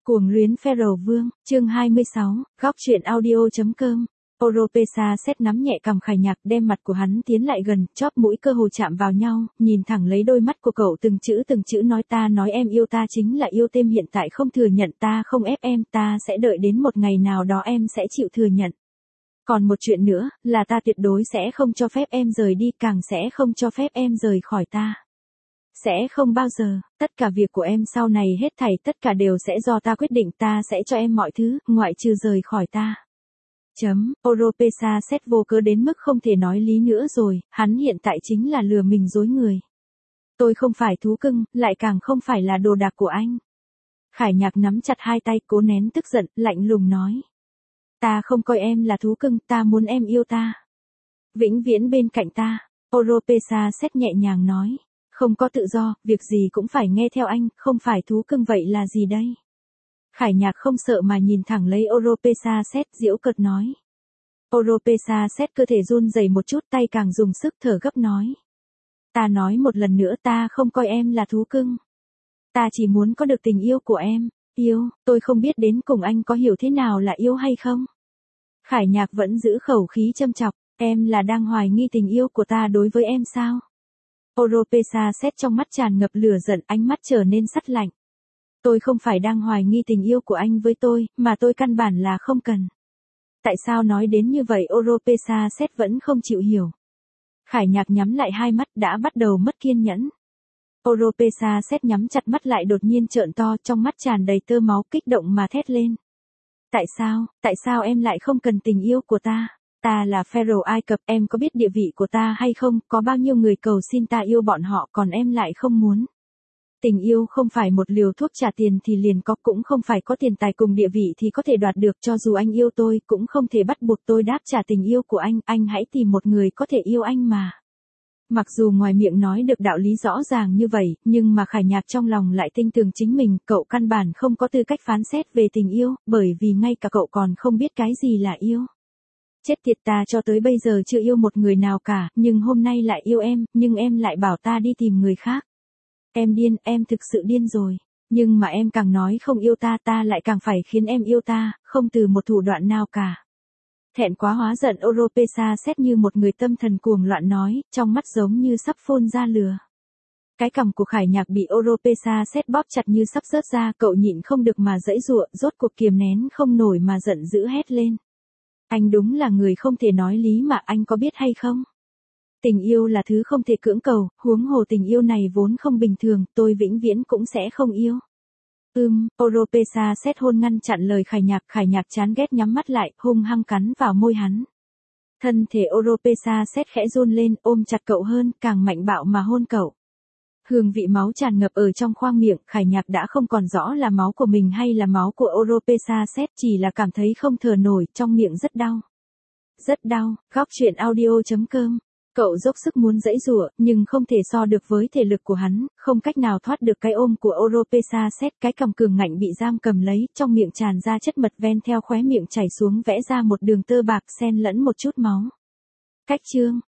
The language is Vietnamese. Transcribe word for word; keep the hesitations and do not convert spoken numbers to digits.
Cuồng luyến Pharaoh Vương, chương hai mươi sáu, góc truyện audio.com. Oropesa xét nắm nhẹ cằm Khải Nhạc, đem mặt của hắn tiến lại gần, chóp mũi cơ hồ chạm vào nhau, nhìn thẳng lấy đôi mắt của cậu từng chữ từng chữ nói ta nói em yêu ta chính là yêu thêm hiện tại không thừa nhận ta không ép em ta sẽ đợi đến một ngày nào đó em sẽ chịu thừa nhận. Còn một chuyện nữa, là ta tuyệt đối sẽ không cho phép em rời đi càng sẽ không cho phép em rời khỏi ta. Sẽ không bao giờ, tất cả việc của em sau này hết thảy tất cả đều sẽ do ta quyết định ta sẽ cho em mọi thứ, ngoại trừ rời khỏi ta. Chấm, Oropesa xét vô cớ đến mức không thể nói lý nữa rồi, hắn hiện tại chính là lừa mình dối người. Tôi không phải thú cưng, lại càng không phải là đồ đạc của anh. Khải Nhạc nắm chặt hai tay cố nén tức giận, lạnh lùng nói. Ta không coi em là thú cưng, ta muốn em yêu ta. Vĩnh viễn bên cạnh ta, Oropesa xét nhẹ nhàng nói. Không có tự do, việc gì cũng phải nghe theo anh, không phải thú cưng vậy là gì đây? Khải Nhạc không sợ mà nhìn thẳng lấy Oropesa xét giễu cợt nói. Oropesa xét cơ thể run rẩy một chút tay càng dùng sức thở gấp nói. Ta nói một lần nữa ta không coi em là thú cưng. Ta chỉ muốn có được tình yêu của em, yêu, tôi không biết đến cùng anh có hiểu thế nào là yêu hay không? Khải Nhạc vẫn giữ khẩu khí châm chọc, em là đang hoài nghi tình yêu của ta đối với em sao? Oropesa xét trong mắt tràn ngập lửa giận, ánh mắt trở nên sắt lạnh. Tôi không phải đang hoài nghi tình yêu của anh với tôi, mà tôi căn bản là không cần. Tại sao nói đến như vậy Oropesa xét vẫn không chịu hiểu. Khải Nhạc nhắm lại hai mắt đã bắt đầu mất kiên nhẫn. Oropesa xét nhắm chặt mắt lại đột nhiên trợn to trong mắt tràn đầy tơ máu kích động mà thét lên. Tại sao, tại sao em lại không cần tình yêu của ta? Ta là Pharaoh Ai Cập, em có biết địa vị của ta hay không, có bao nhiêu người cầu xin ta yêu bọn họ còn em lại không muốn. Tình yêu không phải một liều thuốc trả tiền thì liền có, cũng không phải có tiền tài cùng địa vị thì có thể đoạt được, cho dù anh yêu tôi cũng không thể bắt buộc tôi đáp trả tình yêu của anh, anh hãy tìm một người có thể yêu anh mà. Mặc dù ngoài miệng nói được đạo lý rõ ràng như vậy, nhưng mà Khải Nhạc trong lòng lại tin tưởng chính mình, cậu căn bản không có tư cách phán xét về tình yêu, bởi vì ngay cả cậu còn không biết cái gì là yêu. Chết tiệt, ta cho tới bây giờ chưa yêu một người nào cả, nhưng hôm nay lại yêu em, nhưng em lại bảo ta đi tìm người khác. Em điên, em thực sự điên rồi. Nhưng mà em càng nói không yêu ta, ta lại càng phải khiến em yêu ta, không từ một thủ đoạn nào cả. Thẹn quá hóa giận Oropesa xét như một người tâm thần cuồng loạn nói, trong mắt giống như sắp phun ra lửa. Cái cằm của Khải Nhạc bị Oropesa xét bóp chặt như sắp rớt ra, cậu nhịn không được mà giãy giụa, rốt cuộc kiềm nén không nổi mà giận dữ hét lên. Anh đúng là người không thể nói lý mà, anh có biết hay không? Tình yêu là thứ không thể cưỡng cầu, huống hồ tình yêu này vốn không bình thường, tôi vĩnh viễn cũng sẽ không yêu. Ừm, Oropesa xét hôn ngăn chặn lời Khải Nhạc, Khải Nhạc chán ghét nhắm mắt lại, hung hăng cắn vào môi hắn. Thân thể Oropesa xét khẽ run lên, ôm chặt cậu hơn, càng mạnh bạo mà hôn cậu. Hương vị máu tràn ngập ở trong khoang miệng, Khải Nhạc đã không còn rõ là máu của mình hay là máu của Oropesa xét, chỉ là cảm thấy không thở nổi, trong miệng rất đau. Rất đau, góc truyện audio.com. Cậu dốc sức muốn giãy giụa, nhưng không thể so được với thể lực của hắn, không cách nào thoát được cái ôm của Oropesa xét, cái cằm cường ngạnh bị giam cầm lấy, trong miệng tràn ra chất mật ven theo khóe miệng chảy xuống vẽ ra một đường tơ bạc xen lẫn một chút máu. Cách chương